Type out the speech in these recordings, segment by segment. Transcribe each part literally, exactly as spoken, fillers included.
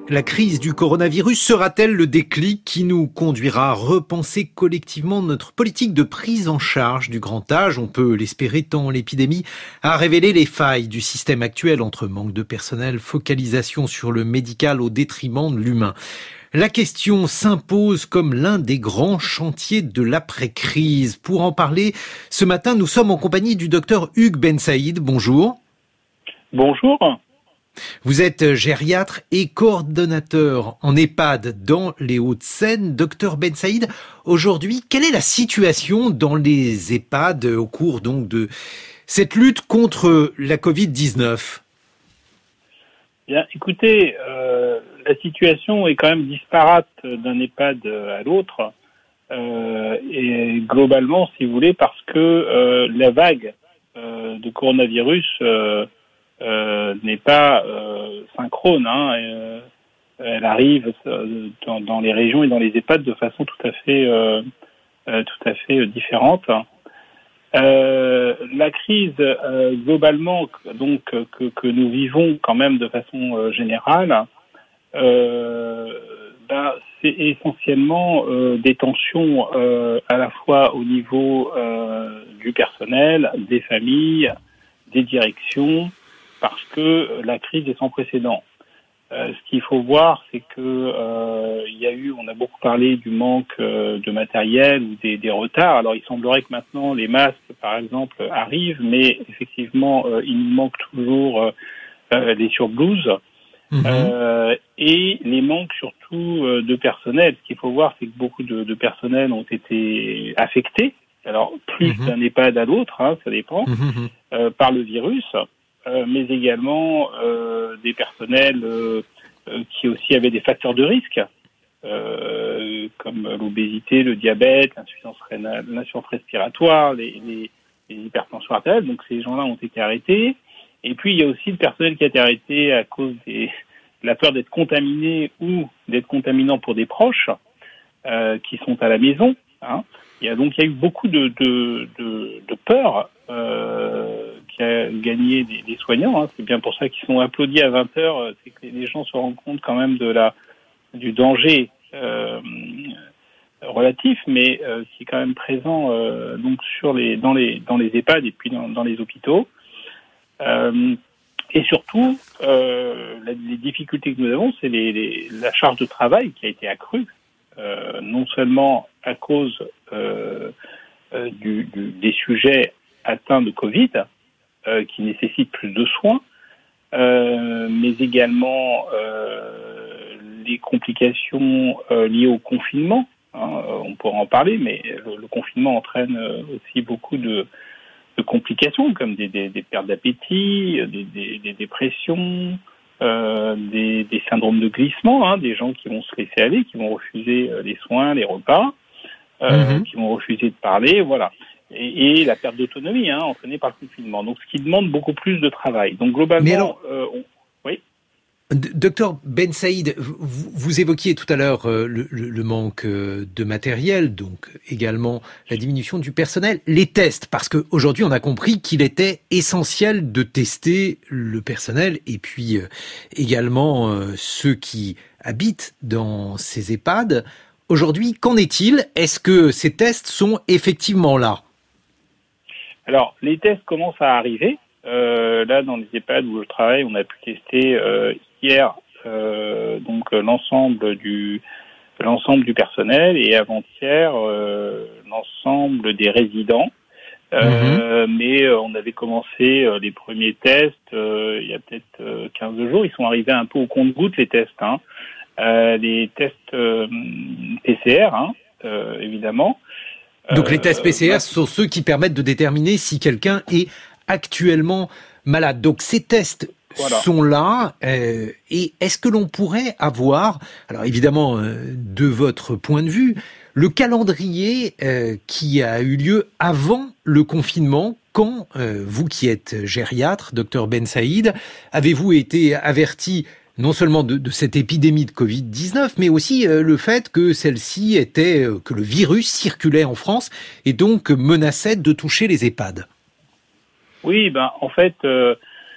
La crise du coronavirus sera-t-elle le déclic qui nous conduira à repenser collectivement notre politique de prise en charge du grand âge? On peut l'espérer tant l'épidémie a révélé les failles du système actuel entre manque de personnel, focalisation sur le médical au détriment de l'humain. La question s'impose comme l'un des grands chantiers de l'après-crise. Pour en parler, ce matin, nous sommes en compagnie du docteur Hugues Bensaïd. Bonjour. Bonjour. Vous êtes gériatre et coordonnateur en EHPAD dans les Hauts-de-Seine. Docteur Bensaïd, aujourd'hui, quelle est la situation dans les EHPAD au cours donc de cette lutte contre la covid dix-neuf? Bien, écoutez, euh, la situation est quand même disparate d'un EHPAD à l'autre, euh, et globalement, si vous voulez, parce que euh, la vague euh, de coronavirus euh, Euh, n'est pas euh, synchrone. Hein, et, euh, elle arrive euh, dans, dans les régions et dans les EHPAD de façon tout à fait, euh, euh, tout à fait différente. Euh, la crise euh, globalement, donc que, que nous vivons quand même de façon euh, générale, euh, ben, c'est essentiellement euh, des tensions euh, à la fois au niveau euh, du personnel, des familles, des directions, parce que la crise est sans précédent. Euh, ce qu'il faut voir, c'est que euh, il y a eu, on a beaucoup parlé du manque euh, de matériel ou des, des retards. Alors, il semblerait que maintenant les masques, par exemple, arrivent, mais effectivement, euh, il nous manque toujours euh, euh, les surblouses mmh. euh, et les manques surtout euh, de personnel. Ce qu'il faut voir, c'est que beaucoup de, de personnel ont été affectés. Alors, plus mmh. d'un EHPAD à l'autre, hein, ça dépend, mmh. euh, par le virus. Euh, mais également euh, des personnels euh, euh, qui aussi avaient des facteurs de risque, euh, comme l'obésité, le diabète, l'insuffisance rénale, l'insuffisance respiratoire, les, les, les hypertensions artérielles. Donc ces gens-là ont été arrêtés. Et puis il y a aussi le personnel qui a été arrêté à cause des, de la peur d'être contaminé ou d'être contaminant pour des proches euh, qui sont à la maison. Hein. Il y a donc il y a eu beaucoup de, de, de, de peur euh, qui a gagné des, des soignants. Hein. C'est bien pour ça qu'ils sont applaudis à vingt heures. C'est que les gens se rendent compte quand même de la du danger euh, relatif, mais euh, qui est quand même présent euh, donc sur les dans les dans les EHPAD et puis dans, dans les hôpitaux. Euh, et surtout, euh, la, les difficultés que nous avons, c'est les, les, la charge de travail qui a été accrue. Euh, non seulement à cause euh, euh, du, du, des sujets atteints de Covid, euh, qui nécessitent plus de soins, euh, mais également euh, les complications euh, liées au confinement. Hein, on pourra en parler, mais le, le confinement entraîne aussi beaucoup de, de complications, comme des, des, des pertes d'appétit, des, des, des dépressions, Euh, des, des syndromes de glissement, hein, des gens qui vont se laisser aller, qui vont refuser euh, les soins, les repas, euh, mmh. qui vont refuser de parler, voilà. Et, et la perte d'autonomie, hein, entraînée par le confinement. Donc, ce qui demande beaucoup plus de travail. Donc, globalement, Mais alors, euh, on... oui. Docteur Bensaïd, vous, vous évoquiez tout à l'heure euh, le, le, le manque de matériel, donc également la diminution du personnel, les tests, parce qu'aujourd'hui on a compris qu'il était essentiel de tester le personnel et puis euh, également euh, ceux qui habitent dans ces EHPAD. Aujourd'hui, qu'en est-il? Est-ce que ces tests sont effectivement là? Alors, les tests commencent à arriver. Euh, là, dans les EHPAD où je travaille, on a pu tester euh, hier euh, donc l'ensemble du l'ensemble du personnel et avant-hier euh, l'ensemble des résidents. Euh, mmh. Mais euh, on avait commencé euh, les premiers tests euh, il y a peut-être euh, quinze jours. Ils sont arrivés un peu au compte-gouttes, les tests. Hein. Euh, les tests euh, P C R, hein, euh, évidemment. Donc les tests P C R euh, sont ceux qui permettent de déterminer si quelqu'un est actuellement malade. Donc ces tests voilà. sont là. Euh, et est-ce que l'on pourrait avoir, alors évidemment euh, de votre point de vue, le calendrier euh, qui a eu lieu avant le confinement, quand euh, vous qui êtes gériatre, docteur Bensaïd, avez-vous été averti non seulement de, de cette épidémie de covid dix-neuf, mais aussi euh, le fait que celle-ci était, euh, que le virus circulait en France et donc menaçait de toucher les EHPAD? Oui, ben en fait, euh,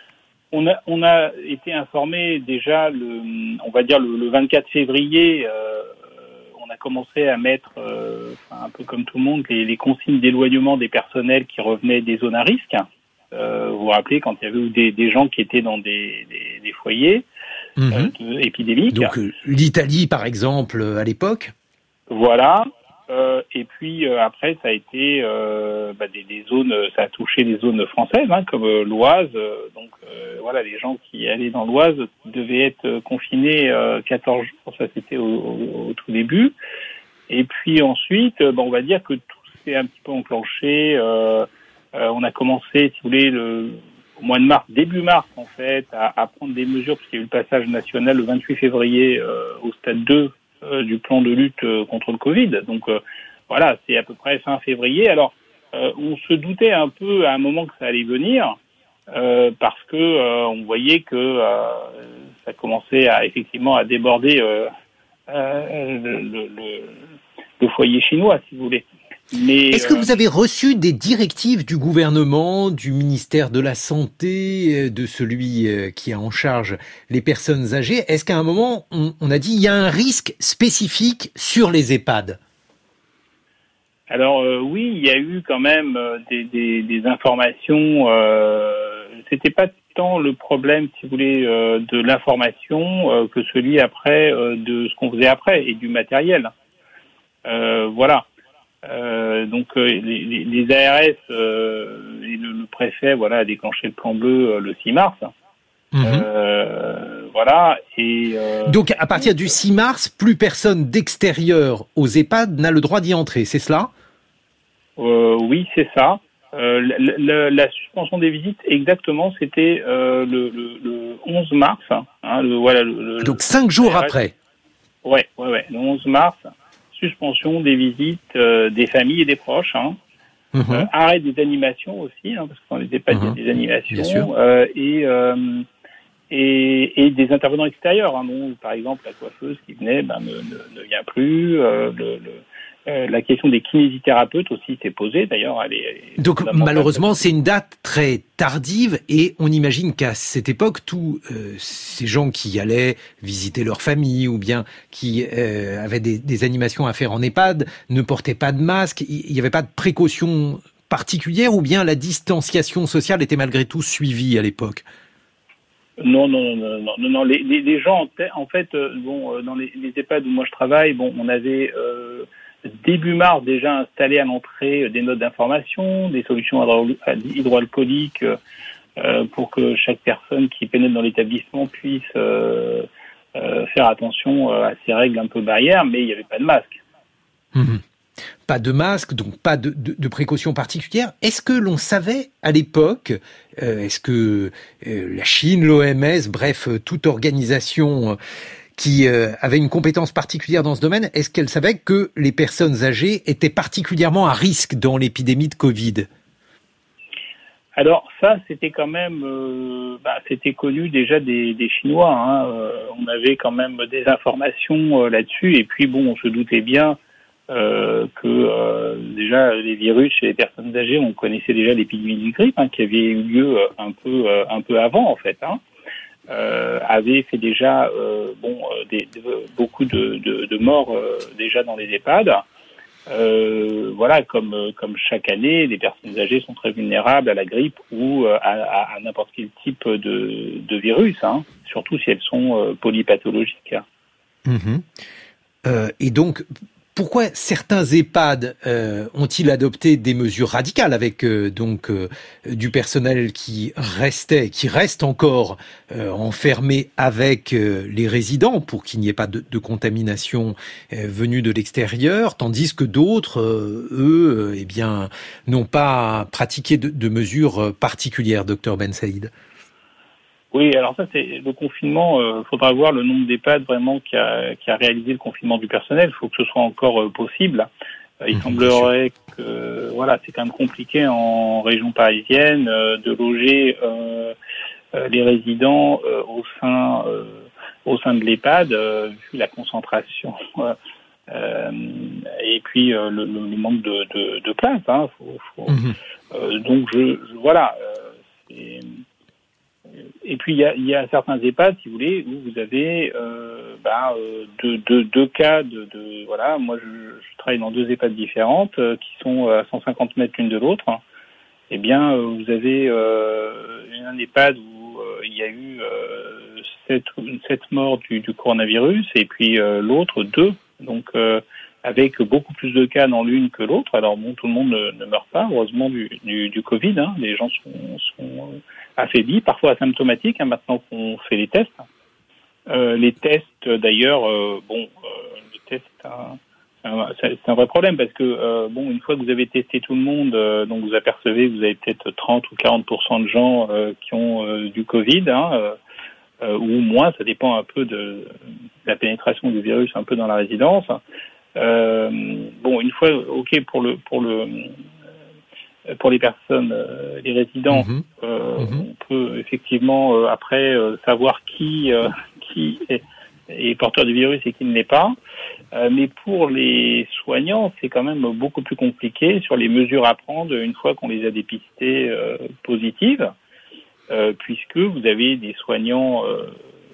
on a on a été informé déjà le, on va dire le, le vingt-quatre février. Euh, on a commencé à mettre, euh, un peu comme tout le monde, les, les consignes d'éloignement des personnels qui revenaient des zones à risque. Euh, vous vous rappelez quand il y avait des, des gens qui étaient dans des, des, des foyers mmh. euh, de, épidémiques. Donc euh, l'Italie, par exemple, à l'époque. Voilà. Euh, et puis euh, après, ça a été euh, bah, des, des zones, ça a touché les zones françaises, hein, comme euh, l'Oise. Euh, donc euh, voilà, les gens qui allaient dans l'Oise devaient être euh, confinés euh, quatorze jours. Ça, c'était au, au, au tout début. Et puis ensuite, euh, bah, on va dire que tout s'est un petit peu enclenché. Euh, euh, on a commencé, si vous voulez, le au mois de mars, début mars en fait, à, à prendre des mesures, parce qu'il y a eu le passage national le vingt-huit février euh, au stade deux euh, du plan de lutte euh, contre le Covid. Donc euh, voilà, c'est à peu près fin février. Alors euh, on se doutait un peu à un moment que ça allait venir, euh, parce que euh, on voyait que euh, ça commençait à effectivement à déborder euh, euh, le, le, le, le foyer chinois, si vous voulez. Mais est-ce que vous avez reçu des directives du gouvernement, du ministère de la Santé, de celui qui a en charge les personnes âgées? Est-ce qu'à un moment, on, on a dit il y a un risque spécifique sur les EHPAD? Alors euh, oui, il y a eu quand même des, des, des informations. Euh, c'était pas tant le problème, si vous voulez, euh, de l'information euh, que celui après euh, de ce qu'on faisait après et du matériel. Euh, voilà. Euh, donc euh, les, les A R S euh, et le, le préfet, voilà, a déclenché le plan bleu euh, le six mars. Mmh. Euh, voilà. Et euh, donc à partir du six mars, plus personne d'extérieur aux EHPAD n'a le droit d'y entrer, c'est cela? euh, Oui, c'est ça. Euh, la, la, la suspension des visites, exactement, c'était euh, le, le, le onze mars. Hein, le, voilà. Le, le, donc cinq jours A R S, après. Ouais, ouais, ouais. Le onze mars. Suspension des visites euh, des familles et des proches, hein. Mmh. Euh, arrêt des animations aussi, hein, parce qu'on n'était pas mmh. des animations, euh, et, euh, et et des intervenants extérieurs, hein, donc, par exemple la coiffeuse qui venait, ben, ne, ne, ne vient plus. Euh, le, le, euh, la question des kinésithérapeutes aussi s'est posée, d'ailleurs. Elle est, elle est donc malheureusement, c'est une date très tardive, et on imagine qu'à cette époque, tous euh, ces gens qui allaient visiter leur famille ou bien qui euh, avaient des, des animations à faire en EHPAD ne portaient pas de masque. Il n'y avait pas de précautions particulières, ou bien la distanciation sociale était malgré tout suivie à l'époque? Non, non, non, non, non, non. Les, les, les gens, en fait, euh, bon, dans les, les EHPAD où moi je travaille, bon, on avait euh, début mars déjà installé à l'entrée des notes d'information, des solutions hydroalcooliques euh, pour que chaque personne qui pénètre dans l'établissement puisse euh, euh, faire attention à ces règles un peu barrières, mais il n'y avait pas de masque. Mmh. Pas de masque, donc pas de, de, de précautions particulières. Est-ce que l'on savait à l'époque, euh, est-ce que euh, la Chine, l'O M S, bref, toute organisation qui euh, avait une compétence particulière dans ce domaine, est-ce qu'elle savait que les personnes âgées étaient particulièrement à risque dans l'épidémie de Covid? Alors ça, c'était quand même, euh, bah, c'était connu déjà des, des Chinois. Hein. Euh, on avait quand même des informations euh, là-dessus, et puis bon, on se doutait bien euh, que euh, déjà les virus chez les personnes âgées, on connaissait déjà l'épidémie du grippe, hein, qui avait eu lieu un peu, euh, un peu avant en fait. Hein. Euh, avait fait déjà euh, bon euh, des, de, beaucoup de, de, de morts euh, déjà dans les EHPAD. Euh, voilà, comme comme chaque année, les personnes âgées sont très vulnérables à la grippe ou à, à, à n'importe quel type de, de virus, hein, surtout si elles sont euh, polypathologiques. Mmh. Euh, et donc, pourquoi certains EHPAD euh, ont-ils adopté des mesures radicales avec euh, donc euh, du personnel qui restait, qui reste encore euh, enfermé avec euh, les résidents pour qu'il n'y ait pas de, de contamination euh, venue de l'extérieur, tandis que d'autres, euh, eux, euh, eh bien, n'ont pas pratiqué de, de mesures particulières, docteur Ben Saïd? Oui, alors ça, c'est le confinement. Il euh, faudra voir le nombre d'EHPAD vraiment qui a, qui a réalisé le confinement du personnel. Il faut que ce soit encore euh, possible. Euh, il mmh, semblerait que euh, voilà, c'est quand même compliqué en région parisienne euh, de loger euh, euh, les résidents euh, au sein euh, au sein de l'EHPAD, euh, vu la concentration euh, et puis euh, le, le manque de, de, de place. Hein, faut, faut, mmh. euh, donc je, je voilà. Euh, c'est, et puis il y a, il y a certains EHPAD, si vous voulez, où vous avez euh, bah, euh, deux, deux, deux cas de, de voilà. Moi, je, je travaille dans deux EHPAD différentes euh, qui sont à cent cinquante mètres l'une de l'autre. Eh bien, euh, vous avez euh, un EHPAD où euh, il y a eu euh, sept, sept morts du, du coronavirus, et puis euh, l'autre deux. Donc euh, avec beaucoup plus de cas dans l'une que l'autre. Alors bon, tout le monde ne, ne meurt pas, heureusement, du, du, du Covid. Hein. Les gens sont, sont affaiblis, parfois asymptomatiques, hein, maintenant qu'on fait les tests. Euh, les tests, d'ailleurs, euh, bon, euh, les tests, c'est un, c'est, un, c'est un vrai problème parce que, euh, bon, une fois que vous avez testé tout le monde, euh, donc vous apercevez que vous avez peut-être trente ou quarante pour cent de gens euh, qui ont euh, du Covid, hein, euh, ou moins, ça dépend un peu de, de la pénétration du virus un peu dans la résidence. Euh, bon, une fois, ok, pour le pour le pour les personnes, euh, les résidents, mmh. Euh, mmh. on peut effectivement euh, après euh, savoir qui euh, qui est, est porteur du virus et qui ne l'est pas. Euh, mais pour les soignants, c'est quand même beaucoup plus compliqué sur les mesures à prendre une fois qu'on les a dépistées euh, positives, euh, puisque vous avez des soignants euh,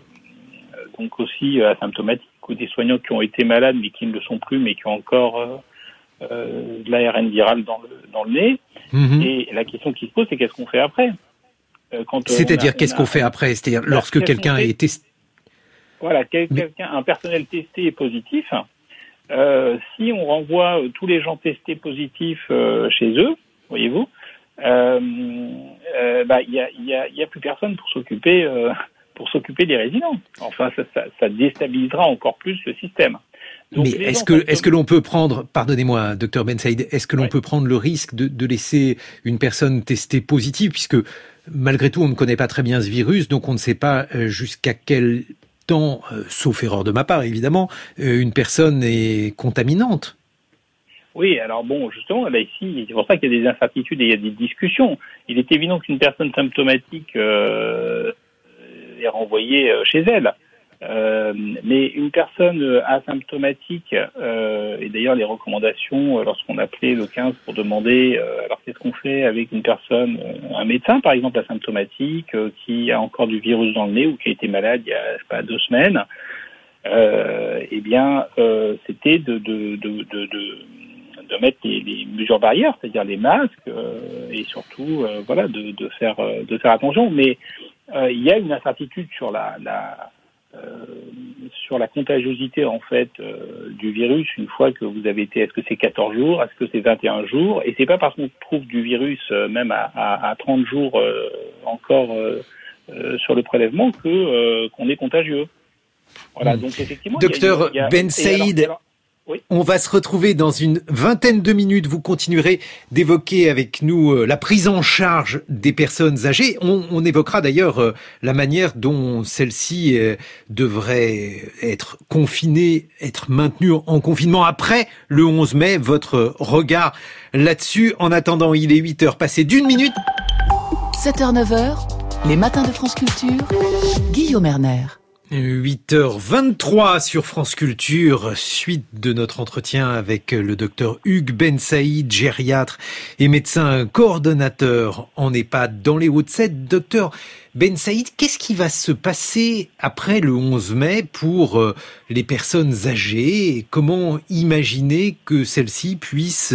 donc aussi asymptomatiques, ou des soignants qui ont été malades mais qui ne le sont plus, mais qui ont encore euh, euh, de l'A R N viral dans le, dans le nez. Mmh. Et la question qui se pose, c'est qu'est-ce qu'on fait après euh, quand C'est-à-dire, a, qu'est-ce a, qu'on fait après C'est-à-dire, bah, lorsque quelqu'un est testé... Voilà, quel, mais... quelqu'un, un personnel testé est positif, euh, si on renvoie tous les gens testés positifs euh, chez eux, voyez-vous, il euh, euh, bah, y a, y a, y a plus personne pour s'occuper... Euh, pour s'occuper des résidents. Enfin, ça, ça, ça déstabilisera encore plus le système. Donc, mais est-ce que, est-ce que l'on peut prendre, pardonnez-moi, docteur Ben Saïd, est-ce que l'on ouais. peut prendre le risque de, de laisser une personne testée positive, puisque malgré tout, on ne connaît pas très bien ce virus, donc on ne sait pas jusqu'à quel temps, euh, sauf erreur de ma part évidemment, euh, une personne est contaminante? Oui, alors bon, justement, là ici, c'est pour ça qu'il y a des incertitudes et il y a des discussions. Il est évident qu'une personne symptomatique euh, est renvoyée chez elle. Euh, mais une personne asymptomatique, euh, et d'ailleurs les recommandations, lorsqu'on appelait le quinze pour demander, euh, alors qu'est-ce qu'on fait avec une personne, un médecin par exemple asymptomatique, euh, qui a encore du virus dans le nez ou qui a été malade il y a, je sais pas, deux semaines, euh, eh bien, euh, c'était de, de, de, de, de de mettre les, les mesures barrières, c'est-à-dire les masques, euh, et surtout, euh, voilà, de, de faire, de faire attention. Mais euh, il y a une incertitude sur la, la euh, sur la contagiosité en fait euh, du virus une fois que vous avez été. Est-ce que c'est quatorze jours, est-ce que c'est vingt et un jours? Et c'est pas parce qu'on trouve du virus euh, même à, à, à trente jours euh, encore euh, euh, sur le prélèvement que euh, qu'on est contagieux. Voilà. Mmh. Donc effectivement, docteur Ben Saïd. Oui. On va se retrouver dans une vingtaine de minutes. Vous continuerez d'évoquer avec nous euh, la prise en charge des personnes âgées. On, on évoquera d'ailleurs euh, la manière dont celles-ci euh, devraient être confinées, être maintenues en confinement après le onze mai. Votre regard là-dessus. En attendant, il est huit heures passées d'une minute. sept heures neuf heures, les matins de France Culture, Guillaume Erner. huit heures vingt-trois sur France Culture, suite de notre entretien avec le docteur Hugues Ben Saïd, gériatre et médecin coordonnateur en EHPAD dans les Hauts-de-Seine. Docteur Ben Saïd, qu'est-ce qui va se passer après le onze mai pour les personnes âgées et comment imaginer que celles-ci puissent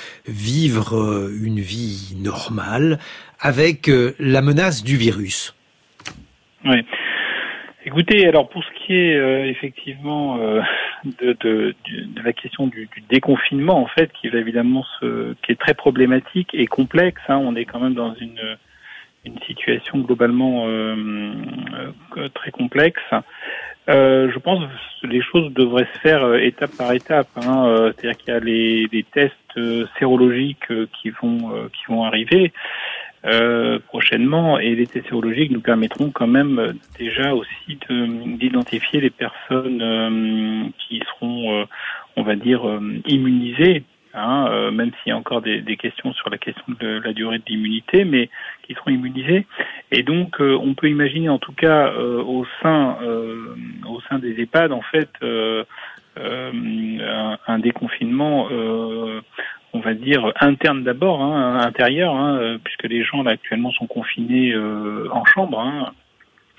vivre une vie normale avec la menace du virus? Oui. Écoutez, alors pour ce qui est euh, effectivement euh, de, de, de la question du, du déconfinement, en fait, qui va évidemment se, qui est très problématique et complexe. Hein, on est quand même dans une une situation globalement euh, euh, très complexe. Euh, je pense que les choses devraient se faire euh, étape par étape. Hein, euh, c'est-à-dire qu'il y a les, les tests euh, sérologiques euh, qui vont euh, qui vont arriver. Euh, prochainement, et les tests sérologiques nous permettront quand même euh, déjà aussi de, d'identifier les personnes euh, qui seront, euh, on va dire, euh, immunisées, hein, euh, même s'il y a encore des, des questions sur la question de la durée de l'immunité, mais qui seront immunisées. Et donc, euh, on peut imaginer, en tout cas, euh, au sein, euh, au sein des EHPAD, en fait, euh, euh, un, un déconfinement. Euh, on va dire interne d'abord, hein, intérieur, hein, puisque les gens là actuellement sont confinés euh, en chambre, hein,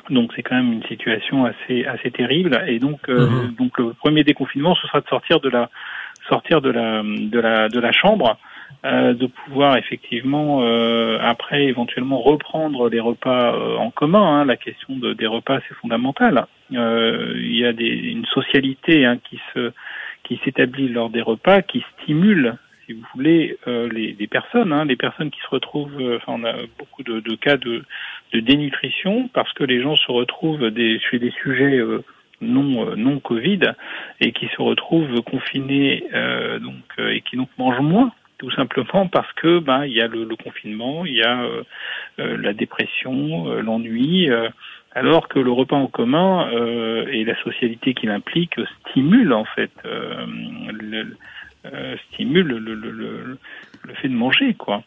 Donc c'est quand même une situation assez assez terrible. Et donc euh, mmh. donc le premier déconfinement, ce sera de sortir de la sortir de la de la de la chambre, euh, de pouvoir effectivement euh, après éventuellement reprendre les repas euh, en commun. Hein. La question de, des repas, c'est fondamental. Euh, il y a des, une socialité hein, qui se qui s'établit lors des repas, qui stimule, si vous voulez, euh, les, les personnes, hein, les personnes qui se retrouvent. Euh, enfin, on a beaucoup de, de cas de, de dénutrition parce que les gens se retrouvent des, sur des sujets euh, non euh, non Covid et qui se retrouvent confinés euh, donc euh, et qui donc mangent moins, tout simplement parce que ben il y a le, le confinement, il y a euh, euh, la dépression, euh, l'ennui. Euh, alors que le repas en commun euh, et la socialité qui l'implique stimule en fait euh, le, euh, stimule le, le, le, le fait de manger quoi.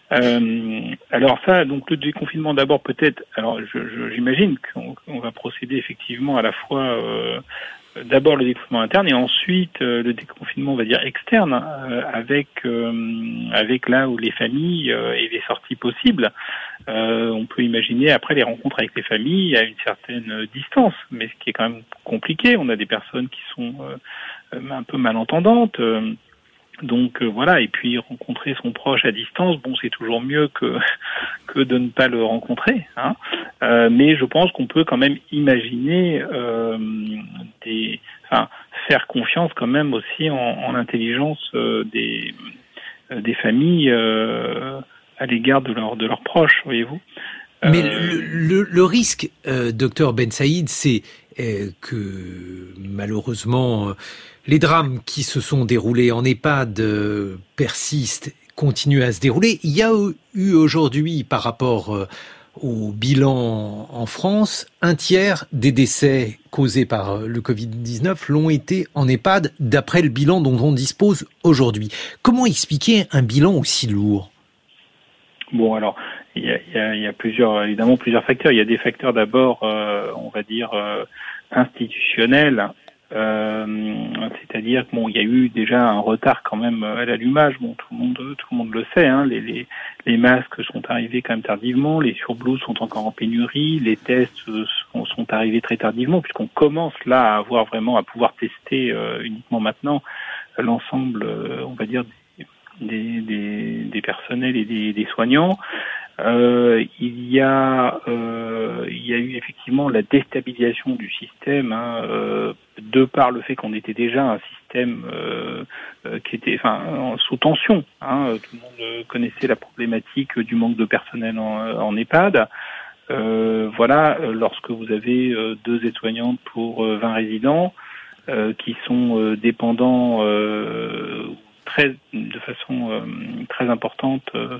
Euh, alors ça, donc le déconfinement d'abord peut-être. Alors je, je, j'imagine qu'on, qu'on va procéder effectivement à la fois euh, d'abord le déconfinement interne et ensuite euh, le déconfinement on va dire externe euh, avec euh, avec là où les familles euh, et les sorties possibles. Euh, on peut imaginer après les rencontres avec les familles à une certaine distance, mais ce qui est quand même compliqué. On a des personnes qui sont euh, un peu malentendantes. Euh, Donc euh, voilà, et puis rencontrer son proche à distance, bon, c'est toujours mieux que que de ne pas le rencontrer, hein. Euh, mais je pense qu'on peut quand même imaginer euh, des, enfin, faire confiance quand même aussi en, en l'intelligence euh, des euh, des familles euh, à l'égard de leurs de leurs proches, voyez-vous. Mais euh... le, le, le risque, euh, docteur Ben Saïd, c'est euh, que malheureusement les drames qui se sont déroulés en EHPAD euh, persistent, continuent à se dérouler. Il y a eu aujourd'hui, par rapport euh, au bilan en France, un tiers des décès causés par le covid dix-neuf l'ont été en EHPAD, d'après le bilan dont on dispose aujourd'hui. Comment expliquer un bilan aussi lourd ? Bon, alors, il y a, il y a, il y a plusieurs, évidemment, plusieurs facteurs. Il y a des facteurs d'abord, euh, on va dire, euh, institutionnels. Euh, c'est-à-dire que bon, il y a eu déjà un retard quand même à l'allumage. Bon, tout le monde, tout le monde le sait. Hein, les, les, les masques sont arrivés quand même tardivement, les surblouses sont encore en pénurie, les tests sont, sont arrivés très tardivement, puisqu'on commence là à avoir vraiment à pouvoir tester euh, uniquement maintenant l'ensemble, euh, on va dire, des, des, des personnels et des, des soignants. Euh, il y a, euh, il y a eu effectivement la déstabilisation du système, hein, euh, de par le fait qu'on était déjà un système euh, euh, qui était, enfin, sous tension. Hein, tout le monde connaissait la problématique du manque de personnel en, en EHPAD. Euh, voilà, lorsque vous avez euh, deux aides-soignantes pour euh, vingt résidents euh, qui sont euh, dépendants euh, très, de façon euh, très importante. Euh,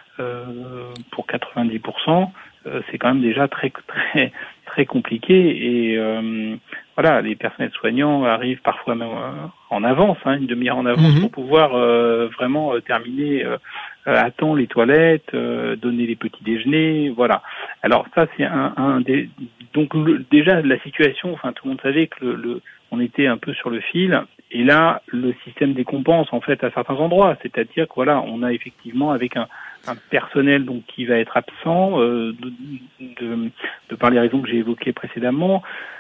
Euh, pour quatre-vingt-dix pour cent, euh, c'est quand même déjà très très très compliqué et euh, voilà, les personnels soignants arrivent parfois même euh, en avance, hein, une demi-heure en avance, mmh. pour pouvoir euh, vraiment euh, terminer euh, à temps les toilettes, euh, donner les petits déjeuners, voilà. Alors ça c'est un, un des donc le, déjà la situation, enfin tout le monde savait que le, le on était un peu sur le fil. Et là, le système décompense en fait à certains endroits, c'est-à-dire que voilà, on a effectivement avec un, un personnel donc qui va être absent euh, de, de, de par les raisons que j'ai évoquées précédemment,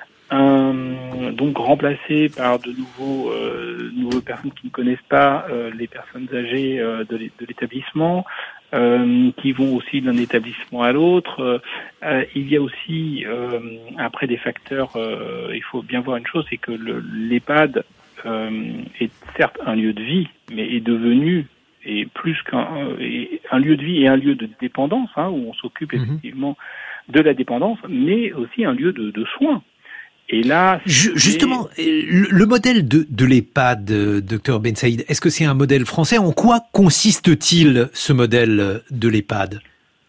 un, donc remplacé par de nouveaux euh, nouveaux personnes qui ne connaissent pas euh, les personnes âgées euh, de, de l'établissement, euh, qui vont aussi d'un établissement à l'autre. Euh, il y a aussi euh, après des facteurs, euh, il faut bien voir une chose, c'est que le, l'EHPAD Euh, est certes un lieu de vie, mais est devenu et plus qu'un et un lieu de vie et un lieu de dépendance, hein, où on s'occupe mmh. effectivement de la dépendance, mais aussi un lieu de, de soins. Et là, justement, le, le modèle de, de l'EHPAD, docteur Ben Saïd, est-ce que c'est un modèle français ? En quoi consiste-t-il ce modèle de l'EHPAD ?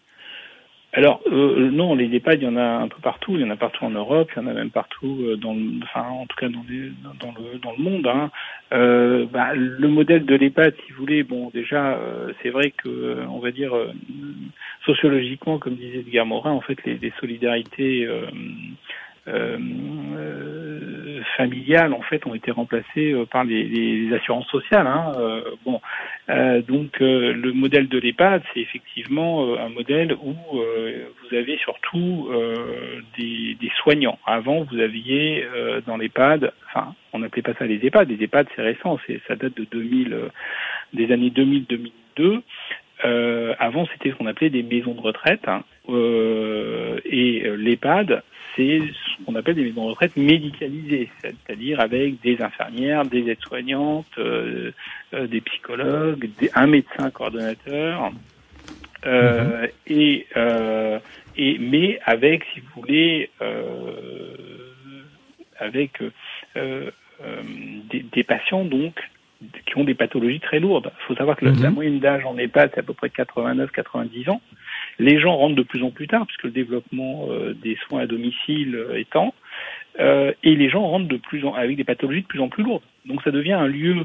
Alors euh, non, les EHPAD, il y en a un peu partout, il y en a partout en Europe, il y en a même partout dans, le, enfin en tout cas dans, les, dans le dans le monde. Hein. Euh, bah, le modèle de l'EHPAD, si vous voulez, bon déjà euh, c'est vrai que on va dire euh, sociologiquement, comme disait Edgar Morin, en fait les, les solidarités euh, euh, familiales en fait ont été remplacées euh, par les, les assurances sociales. Hein. Euh, bon, euh, donc euh, le modèle de l'EHPAD, c'est effectivement euh, un modèle où euh, vous avez surtout euh, des, des soignants. Avant, vous aviez euh, dans l'EHPAD, enfin, on n'appelait pas ça les EHPAD. Les EHPAD, c'est récent, c'est ça date de deux mille, euh, des années deux mille deux mille deux. Euh, avant, c'était ce qu'on appelait des maisons de retraite, hein. euh, et euh, l'EHPAD, c'est ce qu'on appelle des maisons de retraite médicalisées, c'est-à-dire avec des infirmières, des aides-soignantes, euh, euh, des psychologues, des, un médecin coordonnateur, euh, mmh. et, euh, et mais avec, si vous voulez, euh, avec euh, euh, des, des patients donc qui ont des pathologies très lourdes. Il faut savoir que mmh. la moyenne d'âge en EHPAD, c'est à peu près quatre-vingt-neuf à quatre-vingt-dix ans. Les gens rentrent de plus en plus tard, puisque le développement euh, des soins à domicile euh, étant, euh, et les gens rentrent de plus en, avec des pathologies de plus en plus lourdes. Donc ça devient un lieu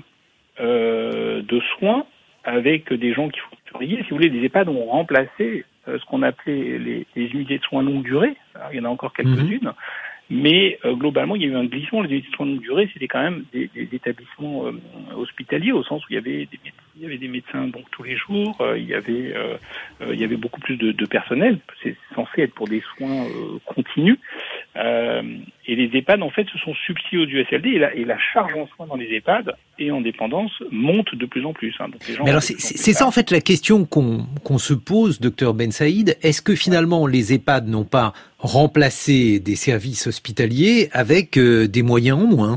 euh, de soins avec des gens qui font surveiller. Si vous voulez, les EHPAD ont remplacé euh, ce qu'on appelait les, les unités de soins longue durée. Alors, il y en a encore quelques-unes. Mmh. Mais euh, globalement, il y a eu un glissement. Les unités de soins de longue durée, c'était quand même des, des établissements euh, hospitaliers, au sens où il y avait des, il y avait des médecins donc tous les jours. Euh, il y avait, euh, euh, il y avait beaucoup plus de, de personnel. C'est censé être pour des soins euh, continus. Euh, et les EHPAD, en fait, se sont substitués au U S L D. Et la, et la charge en soins dans les EHPAD et en dépendance monte de plus en plus. Hein. Donc les gens Mais alors, c'est, c'est ça en fait la question qu'on, qu'on se pose, docteur Ben Saïd. Est-ce que finalement les EHPAD n'ont pas remplacé des services hospitaliers avec euh, des moyens en moins?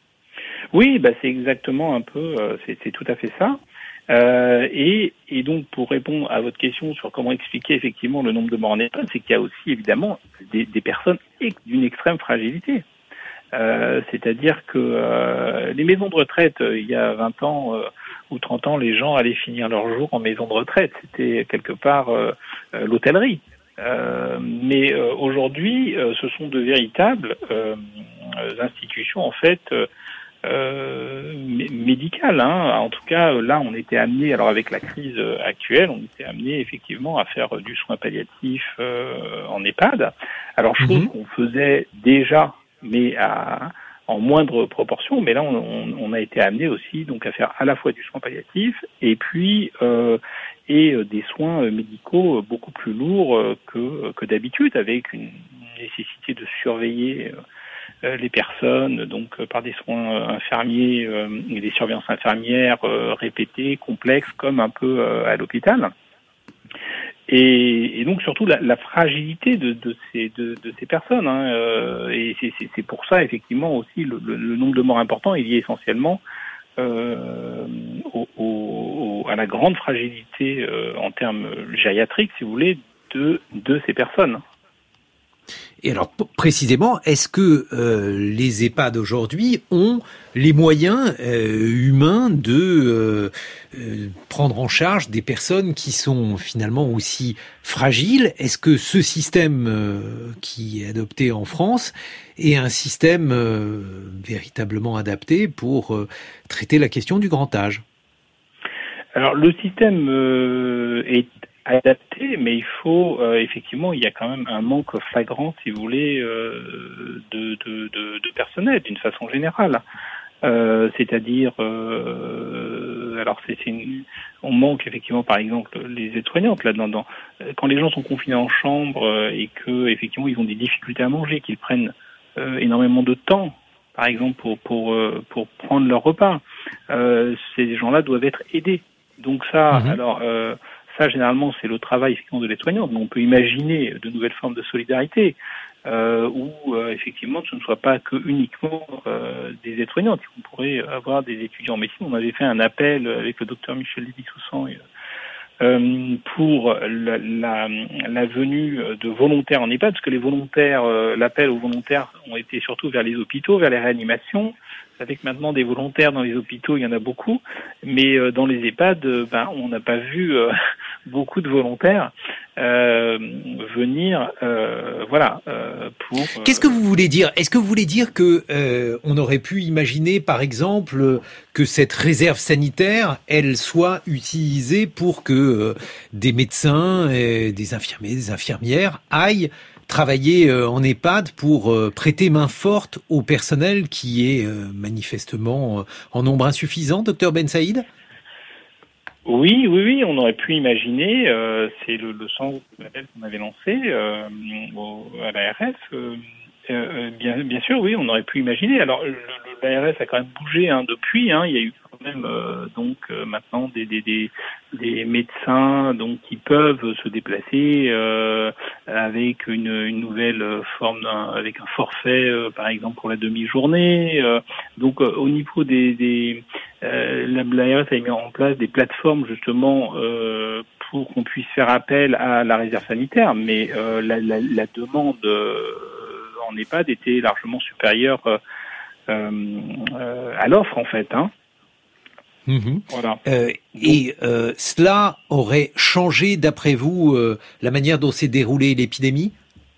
Oui, bah c'est exactement un peu, euh, c'est, c'est tout à fait ça. Euh, et, et donc pour répondre à votre question sur comment expliquer effectivement le nombre de morts en EHPAD, c'est qu'il y a aussi évidemment des, des personnes d'une extrême fragilité. Euh, c'est-à-dire que euh, les maisons de retraite, euh, il y a vingt ans euh, ou trente ans, les gens allaient finir leur jour en maison de retraite. C'était quelque part euh, euh, l'hôtellerie. Euh, mais euh, aujourd'hui, euh, ce sont de véritables euh, institutions en fait euh, euh, médicales. Hein. En tout cas, là, on était amené, alors avec la crise actuelle, on était amené effectivement à faire du soin palliatif euh, en EHPAD. Alors chose mmh. qu'on faisait déjà, mais à en moindre proportion, mais là on, on, on a été amené aussi donc à faire à la fois du soin palliatif et puis euh, et euh, des soins euh, médicaux beaucoup plus lourds euh, que que d'habitude, avec une nécessité de surveiller euh, les personnes donc euh, par des soins euh, infirmiers euh, et des surveillances infirmières euh, répétées, complexes, comme un peu euh, à l'hôpital. Et, et donc surtout la, la fragilité de, de ces de, de ces personnes, hein, euh, et c'est, c'est, c'est pour ça effectivement aussi le, le, le nombre de morts important est lié essentiellement euh, au, au, à la grande fragilité euh, en termes gériatriques, si vous voulez, de de ces personnes. Et alors, précisément, est-ce que euh, les EHPAD aujourd'hui ont les moyens euh, humains de euh, euh, prendre en charge des personnes qui sont finalement aussi fragiles? Est-ce que ce système euh, qui est adopté en France est un système euh, véritablement adapté pour euh, traiter la question du grand âge? Alors, le système euh, est adapté, mais il faut euh, effectivement, il y a quand même un manque flagrant, si vous voulez, euh, de, de, de, de personnel d'une façon générale. Euh, c'est-à-dire, euh, alors c'est, c'est une, on manque effectivement, par exemple, les aides-soignantes là-dedans. Quand les gens sont confinés en chambre euh, et que effectivement ils ont des difficultés à manger, qu'ils prennent euh, énormément de temps, par exemple pour pour euh, pour prendre leur repas, euh, ces gens-là doivent être aidés. Donc ça, mmh. alors. Euh, Ça, généralement, c'est le travail effectivement de l'aide-soignante. Mais on peut imaginer de nouvelles formes de solidarité euh, où, euh, effectivement, ce ne soit pas que uniquement euh, des aides-soignantes. On pourrait avoir des étudiants en médecine. On avait fait un appel avec le docteur Michel Lévy-Soussan euh, pour la, la, la venue de volontaires en EHPAD, parce que les volontaires, euh, l'appel aux volontaires ont été surtout vers les hôpitaux, vers les réanimations. Avec maintenant des volontaires dans les hôpitaux, il y en a beaucoup, mais euh, dans les EHPAD, euh, ben, on n'a pas vu euh, beaucoup de volontaires euh, venir, euh, voilà, euh, pour. Euh... Qu'est-ce que vous voulez dire? Est-ce que vous voulez dire que euh, on aurait pu imaginer, par exemple, que cette réserve sanitaire, elle soit utilisée pour que euh, des médecins, et des infirmiers, des infirmières aillent travailler euh, en EHPAD pour euh, prêter main forte au personnel qui est euh, manifestement euh, en nombre insuffisant, docteur Ben Saïd? Oui, oui, oui, on aurait pu imaginer, euh, c'est le, le sens qu'on avait lancé euh, au, à l'A R S. Euh, euh, bien, bien sûr, oui, on aurait pu imaginer. Alors, l'A R S a quand même bougé hein, depuis. Hein, il y a eu quand même euh, donc euh, maintenant des, des, des, des médecins donc qui peuvent se déplacer euh, avec une, une nouvelle forme, d'un, avec un forfait, euh, par exemple pour la demi-journée. Euh, donc, euh, au niveau des, des euh, l'A R S a mis en place des plateformes justement euh, pour qu'on puisse faire appel à la réserve sanitaire, mais euh, la, la, la demande euh, en EHPAD était largement supérieure euh, euh, à l'offre en fait. Hein. Mmh. Voilà. Euh, et euh, cela aurait changé, d'après vous, euh, la manière dont s'est déroulée l'épidémie?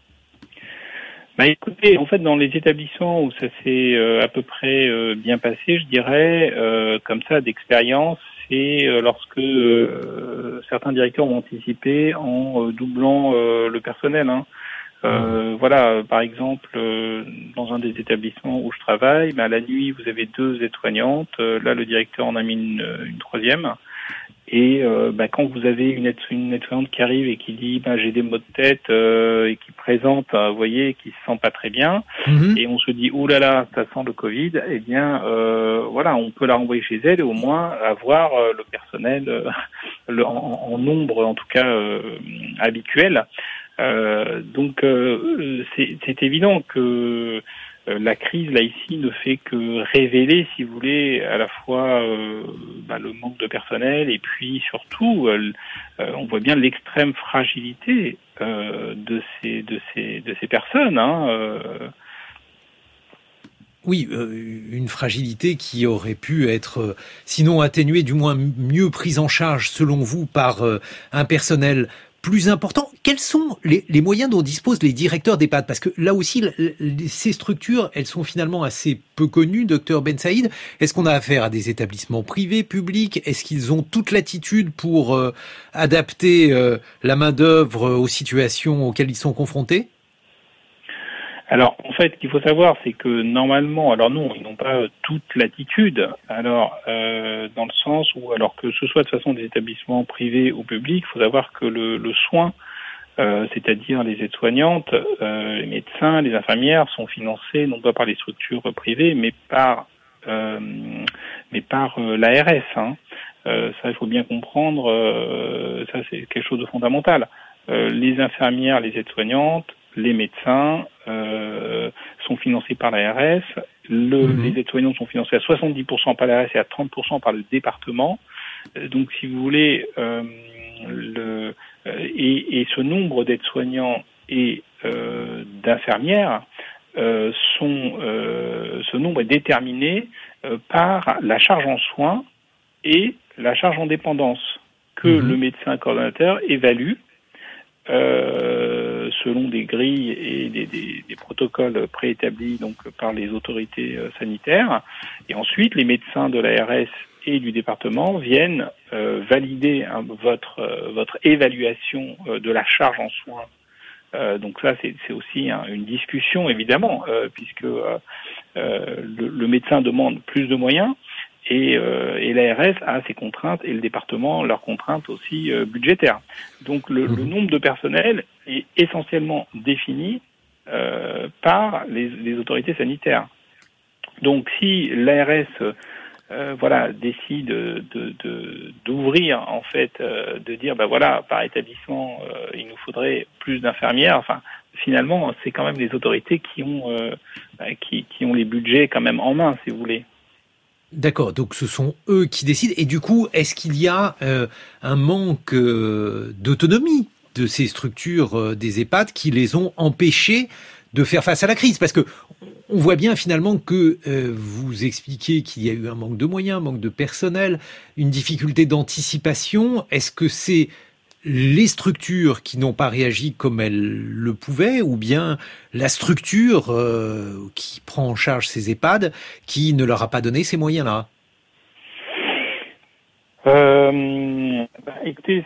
Bah écoutez, en fait, dans les établissements où ça s'est euh, à peu près euh, bien passé, je dirais, euh, comme ça, d'expérience, c'est euh, lorsque euh, certains directeurs ont anticipé en euh, doublant euh, le personnel. Hein. Euh, voilà, par exemple, euh, dans un des établissements où je travaille, bah, la nuit, vous avez deux aides-soignantes. Euh, là, le directeur en a mis une, une troisième. Et euh, bah, quand vous avez une aide, une aide-soignante qui arrive et qui dit bah, j'ai des maux de tête euh, et qui présente, euh, vous voyez, qui se sent pas très bien, mmh. et on se dit oh là là, ça sent le Covid, eh bien euh, voilà, on peut la renvoyer chez elle et au moins avoir euh, le personnel euh, le, en, en nombre, en tout cas euh, habituel. Euh, donc euh, c'est, c'est évident que euh, la crise là ici ne fait que révéler, si vous voulez, à la fois euh, bah, le manque de personnel et puis surtout euh, euh, on voit bien l'extrême fragilité euh, de ces de ces de ces personnes. Hein, euh. Oui, euh, une fragilité qui aurait pu être, euh, sinon atténuée, du moins mieux prise en charge, selon vous, par euh, un personnel plus important. Quels sont les, les moyens dont disposent les directeurs d'EHPAD? Parce que là aussi, ces structures, elles sont finalement assez peu connues, docteur Ben Saïd. Est-ce qu'on a affaire à des établissements privés, publics? Est-ce qu'ils ont toute latitude pour euh, adapter euh, la main-d'œuvre aux situations auxquelles ils sont confrontés? Alors, en fait, ce qu'il faut savoir, c'est que normalement, alors non, ils n'ont pas toute latitude. Alors, euh, dans le sens où, alors que ce soit de façon des établissements privés ou publics, il faut savoir que le, le soin, euh, c'est-à-dire les aides-soignantes, euh, les médecins, les infirmières, sont financés non pas par les structures privées, mais par, euh, mais par euh, l'A R S. Hein. Euh, ça, il faut bien comprendre. Euh, ça, c'est quelque chose de fondamental. Euh, les infirmières, les aides-soignantes, les médecins euh, sont financés par l'A R S. Le, mmh. Les aides-soignants sont financés à soixante-dix pour cent par l'A R S et à trente pour cent par le département. Donc, si vous voulez, euh, le, et, et ce nombre d'aides-soignants et euh, d'infirmières euh, sont, euh, ce nombre est déterminé euh, par la charge en soins et la charge en dépendance que mmh. le médecin coordonnateur évalue Euh, selon des grilles et des, des, des protocoles préétablis donc par les autorités euh, sanitaires. Et ensuite, les médecins de l'A R S et du département viennent euh, valider hein, votre euh, votre évaluation euh, de la charge en soins. Euh, donc ça, c'est, c'est aussi hein, une discussion évidemment, euh, puisque euh, euh, le, le médecin demande plus de moyens. Et, euh, et l'A R S a ses contraintes et le département leurs contraintes aussi euh, budgétaires. Donc le, mmh. le nombre de personnel est essentiellement défini euh, par les, les autorités sanitaires. Donc si l'A R S euh, voilà décide de, de, de, d'ouvrir en fait, euh, de dire bah voilà par établissement euh, il nous faudrait plus d'infirmières. Enfin finalement c'est quand même les autorités qui ont euh, qui, qui ont les budgets quand même en main si vous voulez. D'accord, donc ce sont eux qui décident. Et du coup, est-ce qu'il y a euh, un manque euh, d'autonomie de ces structures euh, des EHPAD qui les ont empêchés de faire face à la crise? Parce que on voit bien finalement que euh, vous expliquez qu'il y a eu un manque de moyens, un manque de personnel, une difficulté d'anticipation. Est-ce que c'est les structures qui n'ont pas réagi comme elles le pouvaient, ou bien la structure euh, qui prend en charge ces EHPAD qui ne leur a pas donné ces moyens-là? euh, bah, Écoutez, c'est un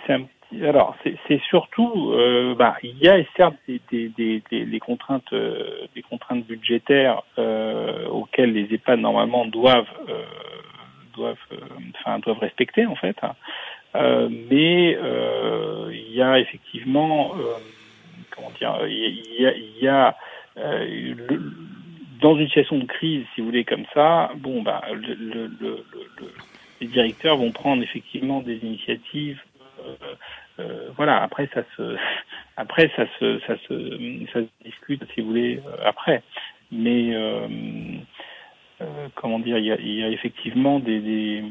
alors c'est, c'est surtout, euh, bah, il y a certes des, des, des, des, des contraintes, euh, des contraintes budgétaires euh, auxquelles les EHPAD normalement doivent, euh, doivent, euh, enfin doivent respecter en fait. Hein. Euh, mais euh, il y a effectivement, euh, comment dire, il y a, il y a euh, le, dans une situation de crise, si vous voulez, comme ça, bon, bah, le, le, le, le, les directeurs vont prendre effectivement des initiatives. Euh, euh, voilà. Après, ça se, après, ça se, ça se, ça se discute, si vous voulez, euh, après. Mais euh, euh, comment dire, il y a, il y a effectivement des, des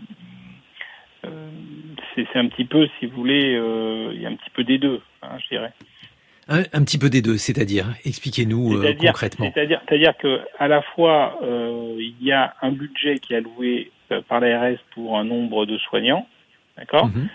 euh, c'est, c'est un petit peu, si vous voulez, euh, il y a un petit peu des deux, hein, je dirais. Un, un petit peu des deux, c'est-à-dire, expliquez-nous c'est-à-dire, euh, concrètement. C'est-à-dire, c'est-à-dire que à la fois euh, il y a un budget qui est alloué euh, par l'A R S pour un nombre de soignants, d'accord, mmh.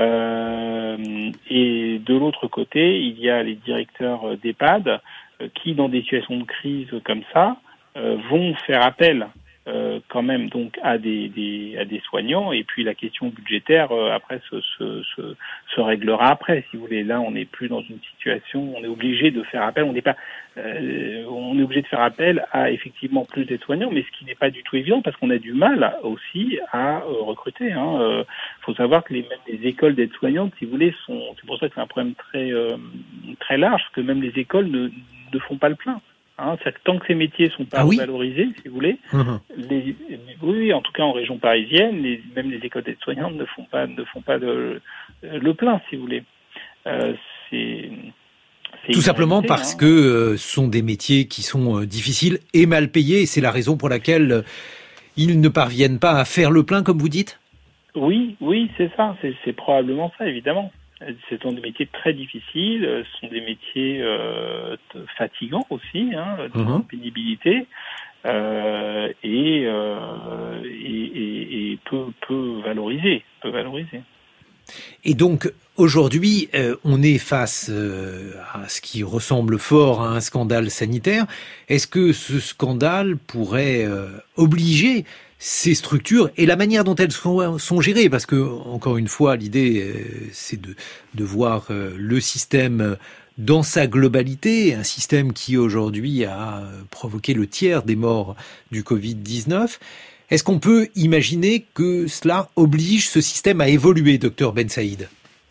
euh, et de l'autre côté il y a les directeurs d'EHPAD euh, qui, dans des situations de crise comme ça, euh, vont faire appel Euh, quand même donc à des, des à des soignants, et puis la question budgétaire euh, après se, se se se réglera après, si vous voulez. Là on n'est plus dans une situation, on est obligé de faire appel, on n'est pas euh, on est obligé de faire appel à effectivement plus des soignants, mais ce qui n'est pas du tout évident parce qu'on a du mal aussi à euh, recruter. Hein. Euh, faut savoir que les même les écoles d'aides-soignantes, si vous voulez, sont, c'est pour ça que c'est un problème très euh, très large, parce que même les écoles ne ne font pas le plein. Hein, c'est que tant que ces métiers sont pas ah oui valorisés, si vous voulez, mmh. les, oui, en tout cas en région parisienne, les, même les écoles d'aides-soignantes ne font pas ne font pas le, le plein, si vous voulez. Euh, c'est, c'est tout simplement parce hein. que euh, ce sont des métiers qui sont euh, difficiles et mal payés, et c'est la raison pour laquelle euh, ils ne parviennent pas à faire le plein, comme vous dites. Oui, oui, c'est ça, c'est, c'est probablement ça, évidemment. Ce sont des métiers très difficiles, ce sont des métiers euh, fatigants aussi, hein, de mmh. pénibilité, euh, et, euh, et, et, et peu, peu valorisés, peu valorisés. Et donc, aujourd'hui, euh, on est face euh, à ce qui ressemble fort à un scandale sanitaire. Est-ce que ce scandale pourrait euh, obliger ces structures et la manière dont elles sont, sont gérées, parce que, encore une fois, l'idée, euh, c'est de, de voir euh, le système dans sa globalité, un système qui, aujourd'hui, a provoqué le tiers des morts du covid dix-neuf. Est-ce qu'on peut imaginer que cela oblige ce système à évoluer, docteur Bensaïd ?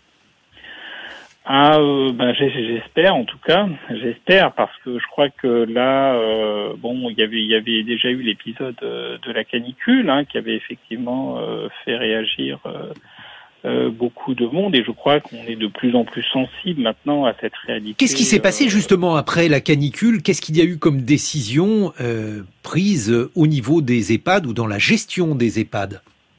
Ah, euh, ben j'espère en tout cas, j'espère, parce que je crois que là, euh, bon, il y avait il y avait déjà eu l'épisode euh, de la canicule, hein, qui avait effectivement euh, fait réagir euh, euh, beaucoup de monde, et je crois qu'on est de plus en plus sensible maintenant à cette réalité. Qu'est-ce qui s'est passé euh, justement après la canicule ? Qu'est-ce qu'il y a eu comme décision euh, prise au niveau des EHPAD ou dans la gestion des EHPAD ?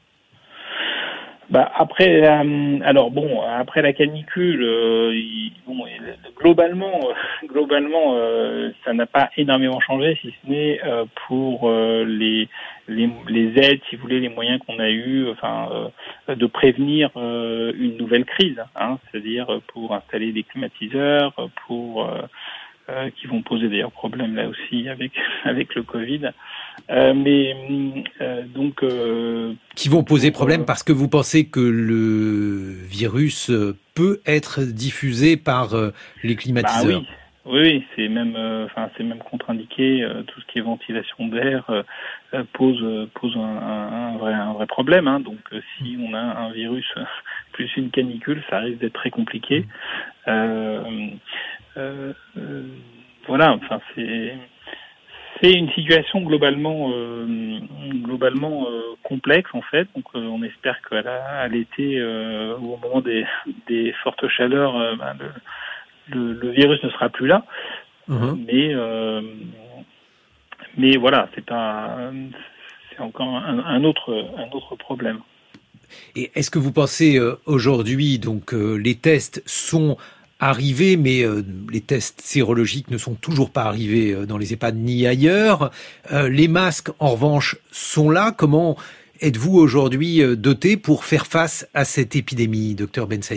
Bah après, euh, alors bon, après la canicule, euh, il, bon, globalement, euh, globalement, euh, ça n'a pas énormément changé, si ce n'est euh, pour euh, les, les les aides, si vous voulez, les moyens qu'on a eu, enfin, euh, de prévenir euh, une nouvelle crise, hein, c'est-à-dire pour installer des climatiseurs, pour euh, euh, qui vont poser d'ailleurs problème là aussi avec avec le Covid. Euh, mais euh, donc euh, qui vont poser problème euh, parce que vous pensez que le virus peut être diffusé par euh, les climatiseurs. Bah oui, oui, c'est même, enfin euh, c'est même contre-indiqué. Euh, tout ce qui est ventilation d'air euh, pose pose un, un, un vrai un vrai problème. Hein. Donc euh, si on a un virus plus une canicule, ça risque d'être très compliqué. Euh, euh, euh, voilà, enfin c'est. C'est une situation globalement, euh, globalement euh, complexe en fait. Donc, euh, on espère qu'à la, à l'été, euh, ou au moment des, des fortes chaleurs, euh, ben, le, le, le virus ne sera plus là. Mmh. Mais, euh, mais voilà, c'est un, c'est encore un, un autre, un autre problème. Et est-ce que vous pensez euh, aujourd'hui, donc euh, les tests sont arrivés, mais euh, les tests sérologiques ne sont toujours pas arrivés euh, dans les EHPAD ni ailleurs. Euh, les masques, en revanche, sont là. Comment êtes-vous aujourd'hui euh, doté pour faire face à cette épidémie, docteur Bensaïd ?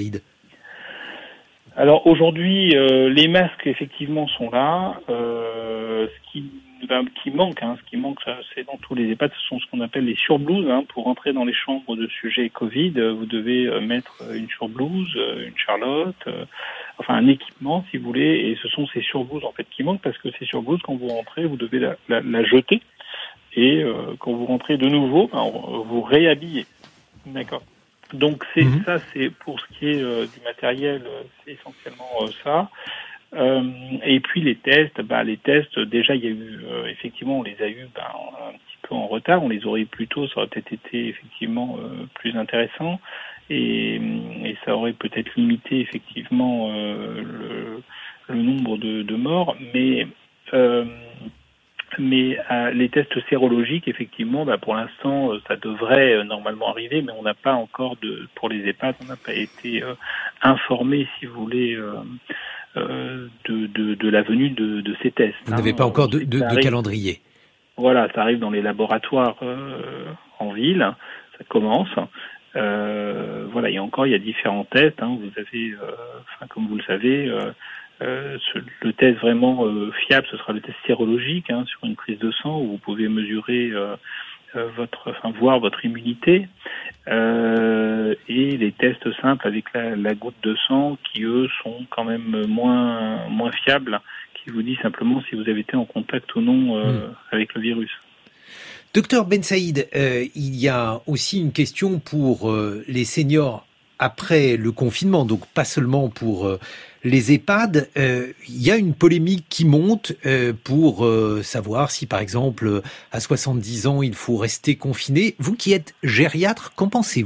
Alors aujourd'hui, euh, les masques effectivement sont là. Euh, ce qui ben, qui manque, hein, ce qui manque, ça, c'est dans tous les EHPAD, ce sont ce qu'on appelle les surblouses. Hein. Pour entrer dans les chambres de sujets Covid, vous devez mettre une surblouse, une charlotte, euh, enfin un équipement si vous voulez, et ce sont ces surblouses en fait qui manquent parce que ces surblouses, quand vous rentrez, vous devez la, la, la jeter et euh, quand vous rentrez de nouveau, ben, vous réhabillez. D'accord. Donc c'est mmh. ça, c'est pour ce qui est euh, du matériel, c'est essentiellement euh, ça. Euh, et puis les tests, bah les tests, déjà il y a eu, euh, effectivement, on les a eu bah, un petit peu en retard. On les aurait eu plus tôt, ça aurait peut-être été effectivement euh, plus intéressant, et, et ça aurait peut-être limité effectivement euh, le, le nombre de, de morts. Mais euh, mais euh, les tests sérologiques, effectivement, bah, pour l'instant, ça devrait euh, normalement arriver, mais on n'a pas encore de, pour les EHPAD, on n'a pas été euh, informé, si vous voulez. Euh, Euh, de, de, de la venue de, de ces tests. Vous hein. n'avez pas encore de, de, de calendrier. Voilà, ça arrive dans les laboratoires euh, en ville, ça commence. Euh, voilà, il y a encore, il y a différents tests. Hein. Vous avez, euh, enfin, comme vous le savez, euh, euh, ce, le test vraiment euh, fiable, ce sera le test sérologique hein, sur une prise de sang où vous pouvez mesurer euh, euh, votre, enfin, voir votre immunité. Euh, et les tests simples avec la, la goutte de sang qui, eux, sont quand même moins, moins fiables, qui vous disent simplement si vous avez été en contact ou non euh, mmh. avec le virus. Docteur Bensaïd, euh, il y a aussi une question pour euh, les seniors après le confinement, donc pas seulement pour euh, les EHPAD. Euh, il y a une polémique qui monte euh, pour euh, savoir si, par exemple, à soixante-dix ans, il faut rester confiné. Vous qui êtes gériatre, qu'en pensez-vous ?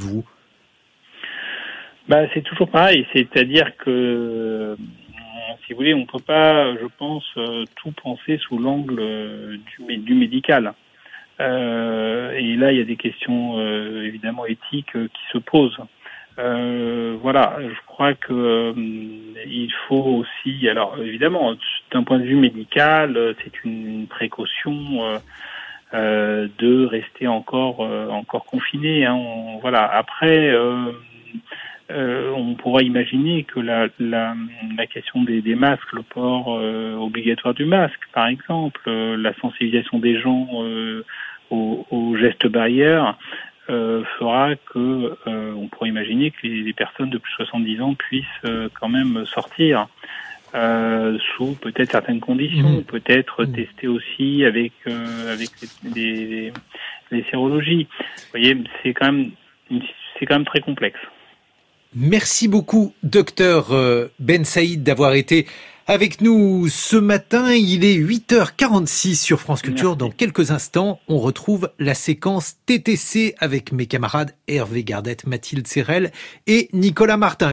Bah, c'est toujours pareil, c'est-à-dire que, si vous voulez, on ne peut pas, je pense, tout penser sous l'angle du, du médical. Euh, et là, il y a des questions euh, évidemment éthiques euh, qui se posent. Euh, voilà, je crois que euh, il faut aussi, alors évidemment, d'un point de vue médical, c'est une précaution euh, euh, de rester encore euh, encore confiné. Hein, on, voilà. Après, euh, euh, on pourra imaginer que la la, la question des, des masques, le port euh, obligatoire du masque, par exemple, euh, la sensibilisation des gens euh, aux, aux gestes barrières. Euh, fera que euh, on pourrait imaginer que les, les personnes de plus de soixante-dix ans puissent euh, quand même sortir euh, sous peut-être certaines conditions, mmh. peut-être mmh. tester aussi avec euh, avec les, les, les sérologies. Vous voyez, c'est quand même c'est quand même très complexe. Merci beaucoup, docteur Bensaïd, d'avoir été avec nous ce matin. Il est huit heures quarante-six sur France Culture. Merci. Dans quelques instants, on retrouve la séquence T T C avec mes camarades Hervé Gardette, Mathilde Serrel et Nicolas Martin.